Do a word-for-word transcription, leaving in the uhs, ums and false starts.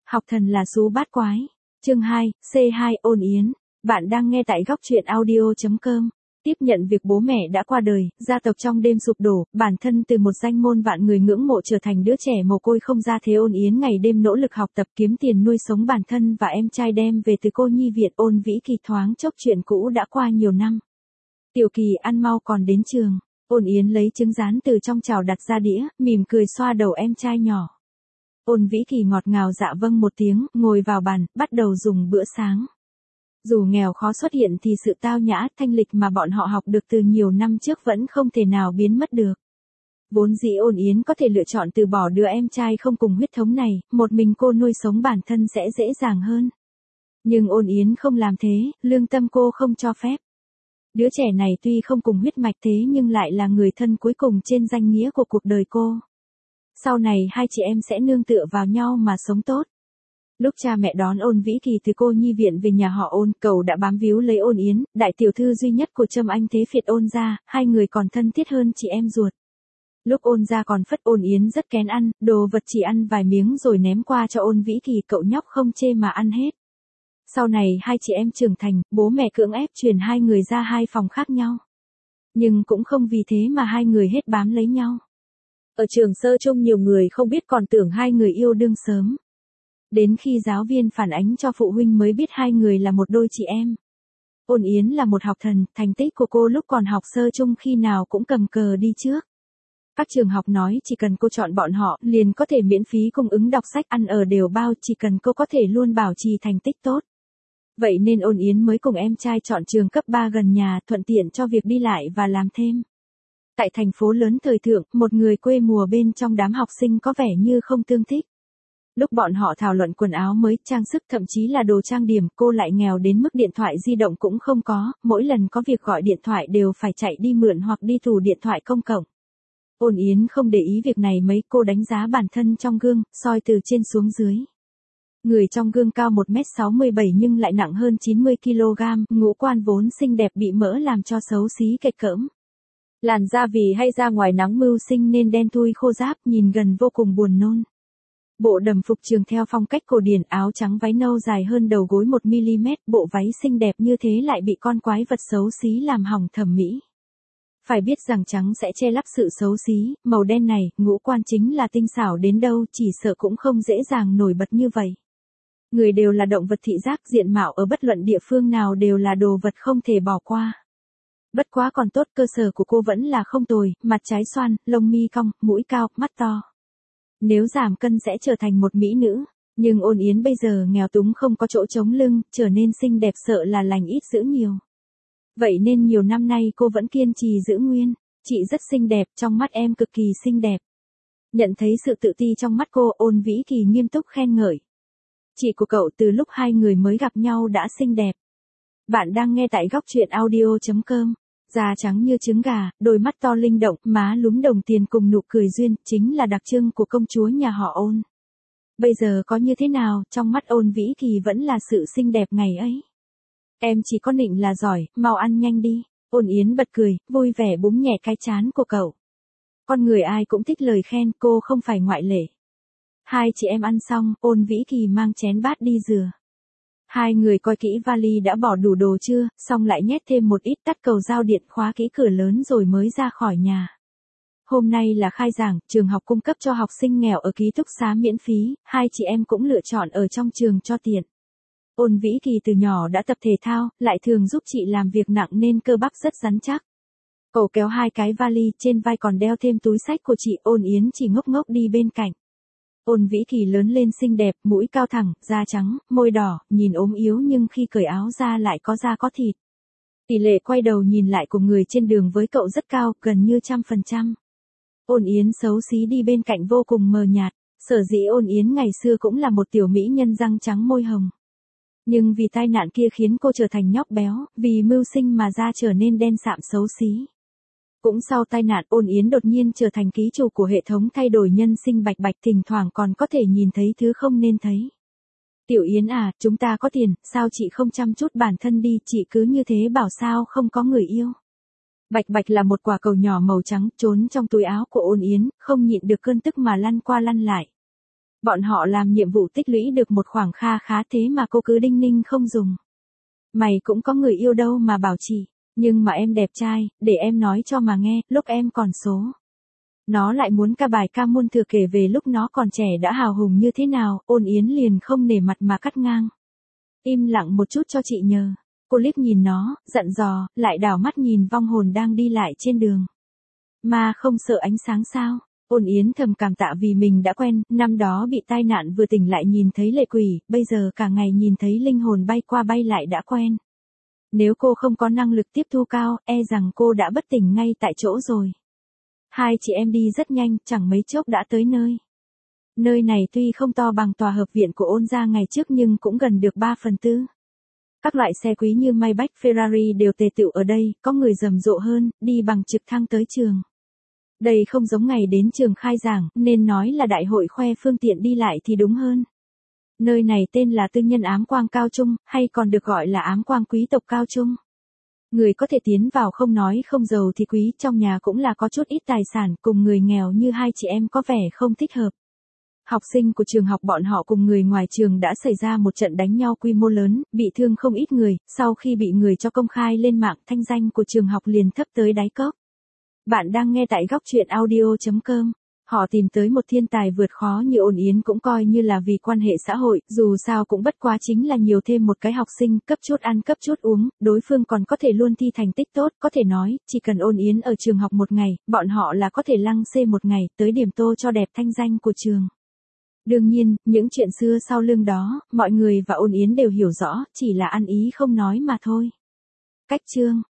Học thần là số bát quái. Chương hai, C hai Ôn Yến. Bạn đang nghe tại góc truyện audio.com. Tiếp nhận việc bố mẹ đã qua đời, gia tộc trong đêm sụp đổ, bản thân từ một danh môn vạn người ngưỡng mộ trở thành đứa trẻ mồ côi không ra thế. Ôn Yến ngày đêm nỗ lực học tập kiếm tiền nuôi sống bản thân và em trai đem về từ cô nhi viện. Ôn Vĩ Kỳ thoáng chốc chuyện cũ đã qua nhiều năm. Tiểu Kỳ ăn mau còn đến trường. Ôn Yến lấy trứng rán từ trong chảo đặt ra đĩa, mỉm cười xoa đầu em trai nhỏ. Ôn Vĩ Kỳ ngọt ngào dạ vâng một tiếng, ngồi vào bàn, bắt đầu dùng bữa sáng. Dù nghèo khó xuất hiện thì sự tao nhã, thanh lịch mà bọn họ học được từ nhiều năm trước vẫn không thể nào biến mất được. Vốn dĩ Ôn Yến có thể lựa chọn từ bỏ đứa em trai không cùng huyết thống này, một mình cô nuôi sống bản thân sẽ dễ dàng hơn. Nhưng Ôn Yến không làm thế, lương tâm cô không cho phép. Đứa trẻ này tuy không cùng huyết mạch thế nhưng lại là người thân cuối cùng trên danh nghĩa của cuộc đời cô. Sau này hai chị em sẽ nương tựa vào nhau mà sống tốt. Lúc cha mẹ đón Ôn Vĩ Kỳ từ cô nhi viện về nhà họ Ôn, cậu đã bám víu lấy Ôn Yến, đại tiểu thư duy nhất của Trâm Anh Thế Phiệt Ôn gia, hai người còn thân thiết hơn chị em ruột. Lúc Ôn gia còn phất, Ôn Yến rất kén ăn, đồ vật chỉ ăn vài miếng rồi ném qua cho Ôn Vĩ Kỳ, cậu nhóc không chê mà ăn hết. Sau này hai chị em trưởng thành, bố mẹ cưỡng ép chuyển hai người ra hai phòng khác nhau. Nhưng cũng không vì thế mà hai người hết bám lấy nhau. Ở trường sơ chung nhiều người không biết còn tưởng hai người yêu đương sớm. Đến khi giáo viên phản ánh cho phụ huynh mới biết hai người là một đôi chị em. Ôn Yến là một học thần, thành tích của cô lúc còn học sơ chung khi nào cũng cầm cờ đi trước. Các trường học nói chỉ cần cô chọn bọn họ, liền có thể miễn phí cung ứng đọc sách, ăn ở đều bao, chỉ cần cô có thể luôn bảo trì thành tích tốt. Vậy nên Ôn Yến mới cùng em trai chọn trường cấp ba gần nhà, thuận tiện cho việc đi lại và làm thêm. Tại thành phố lớn thời thượng, một người quê mùa bên trong đám học sinh có vẻ như không tương thích. Lúc bọn họ thảo luận quần áo mới, trang sức, thậm chí là đồ trang điểm, cô lại nghèo đến mức điện thoại di động cũng không có, mỗi lần có việc gọi điện thoại đều phải chạy đi mượn hoặc đi tù điện thoại công cộng. Ôn Yến không để ý việc này mấy, cô đánh giá bản thân trong gương, soi từ trên xuống dưới. Người trong gương cao một mét sáu mươi bảy nhưng lại nặng hơn chín mươi ki lô gam, ngũ quan vốn xinh đẹp bị mỡ làm cho xấu xí kệch cỡm. Làn da vì hay ra ngoài nắng mưu sinh nên đen thui khô ráp, nhìn gần vô cùng buồn nôn. Bộ đầm phục trường theo phong cách cổ điển, áo trắng váy nâu dài hơn đầu gối một mi li mét, bộ váy xinh đẹp như thế lại bị con quái vật xấu xí làm hỏng thẩm mỹ. Phải biết rằng trắng sẽ che lấp sự xấu xí, màu đen này, ngũ quan chính là tinh xảo đến đâu chỉ sợ cũng không dễ dàng nổi bật như vậy. Người đều là động vật thị giác, diện mạo ở bất luận địa phương nào đều là đồ vật không thể bỏ qua. Bất quá còn tốt, cơ sở của cô vẫn là không tồi, mặt trái xoan, lông mi cong, mũi cao, mắt to. Nếu giảm cân sẽ trở thành một mỹ nữ, nhưng Ôn Yến bây giờ nghèo túng không có chỗ chống lưng, trở nên xinh đẹp sợ là lành ít dữ nhiều. Vậy nên nhiều năm nay cô vẫn kiên trì giữ nguyên, chị rất xinh đẹp, trong mắt em cực kỳ xinh đẹp. Nhận thấy sự tự ti trong mắt cô, Ôn Vĩ Kỳ nghiêm túc khen ngợi. Chị của cậu từ lúc hai người mới gặp nhau đã xinh đẹp. Bạn đang nghe tại góc truyện audio.com. Da trắng như trứng gà, đôi mắt to linh động, má lúm đồng tiền cùng nụ cười duyên, chính là đặc trưng của công chúa nhà họ Ôn. Bây giờ có như thế nào, trong mắt Ôn Vĩ Kỳ vẫn là sự xinh đẹp ngày ấy. Em chỉ có nịnh là giỏi, mau ăn nhanh đi. Ôn Yến bật cười, vui vẻ búng nhẹ cái trán của cậu. Con người ai cũng thích lời khen, cô không phải ngoại lệ. Hai chị em ăn xong, Ôn Vĩ Kỳ mang chén bát đi rửa. Hai người coi kỹ vali đã bỏ đủ đồ chưa, xong lại nhét thêm một ít, tắt cầu giao điện, khóa kỹ cửa lớn rồi mới ra khỏi nhà. Hôm nay là khai giảng, trường học cung cấp cho học sinh nghèo ở ký túc xá miễn phí, hai chị em cũng lựa chọn ở trong trường cho tiện. Ôn Vĩ Kỳ từ nhỏ đã tập thể thao, lại thường giúp chị làm việc nặng nên cơ bắp rất rắn chắc. Cậu kéo hai cái vali, trên vai còn đeo thêm túi xách của chị. Ôn Yến chỉ ngốc ngốc đi bên cạnh. Ôn Vĩ Kỳ lớn lên xinh đẹp, mũi cao thẳng, da trắng, môi đỏ, nhìn ốm yếu nhưng khi cởi áo ra lại có da có thịt. Tỷ lệ quay đầu nhìn lại của người trên đường với cậu rất cao, gần như trăm phần trăm. Ôn Yến xấu xí đi bên cạnh vô cùng mờ nhạt, sở dĩ Ôn Yến ngày xưa cũng là một tiểu mỹ nhân răng trắng môi hồng. Nhưng vì tai nạn kia khiến cô trở thành nhóc béo, vì mưu sinh mà da trở nên đen sạm xấu xí. Cũng sau tai nạn, Ôn Yến đột nhiên trở thành ký chủ của hệ thống thay đổi nhân sinh bạch bạch, thỉnh thoảng còn có thể nhìn thấy thứ không nên thấy. Tiểu Yến à, chúng ta có tiền, sao chị không chăm chút bản thân đi, chị cứ như thế bảo sao không có người yêu. Bạch bạch là một quả cầu nhỏ màu trắng, trốn trong túi áo của Ôn Yến, không nhịn được cơn tức mà lăn qua lăn lại. Bọn họ làm nhiệm vụ tích lũy được một khoảng kha khá thế mà cô cứ đinh ninh không dùng. Mày cũng có người yêu đâu mà bảo chị, nhưng mà em đẹp trai, để em nói cho mà nghe, lúc em còn số. Nó lại muốn ca bài ca muôn thừa kể về lúc nó còn trẻ đã hào hùng như thế nào, Ôn Yến liền không nể mặt mà cắt ngang. Im lặng một chút cho chị nhờ. Cô liếc nhìn nó, giận dò, lại đảo mắt nhìn vong hồn đang đi lại trên đường. Mà không sợ ánh sáng sao? Ôn Yến thầm cảm tạ vì mình đã quen, năm đó bị tai nạn vừa tỉnh lại nhìn thấy lệ quỷ, bây giờ cả ngày nhìn thấy linh hồn bay qua bay lại đã quen. Nếu cô không có năng lực tiếp thu cao, e rằng cô đã bất tỉnh ngay tại chỗ rồi. Hai chị em đi rất nhanh, chẳng mấy chốc đã tới nơi. Nơi này tuy không to bằng tòa hợp viện của Ôn gia ngày trước nhưng cũng gần được ba phần tư. Các loại xe quý như Maybach, Ferrari đều tề tựu ở đây, có người rầm rộ hơn, đi bằng trực thăng tới trường. Đây không giống ngày đến trường khai giảng, nên nói là đại hội khoe phương tiện đi lại thì đúng hơn. Nơi này tên là Tư nhân ám quang Cao Trung, hay còn được gọi là ám quang quý tộc Cao Trung. Người có thể tiến vào không nói không giàu thì quý, trong nhà cũng là có chút ít tài sản, cùng người nghèo như hai chị em có vẻ không thích hợp. Học sinh của trường học bọn họ cùng người ngoài trường đã xảy ra một trận đánh nhau quy mô lớn, bị thương không ít người, sau khi bị người cho công khai lên mạng, thanh danh của trường học liền thấp tới đáy cốc. Bạn đang nghe tại góc truyện audio chấm com. Họ tìm tới một thiên tài vượt khó như Ôn Yến cũng coi như là vì quan hệ xã hội, dù sao cũng bất quá chính là nhiều thêm một cái học sinh, cấp chút ăn cấp chút uống, đối phương còn có thể luôn thi thành tích tốt, có thể nói, chỉ cần Ôn Yến ở trường học một ngày, bọn họ là có thể lăng xê một ngày, tới điểm tô cho đẹp thanh danh của trường. Đương nhiên, những chuyện xưa sau lưng đó, mọi người và Ôn Yến đều hiểu rõ, chỉ là ăn ý không nói mà thôi. Cách chương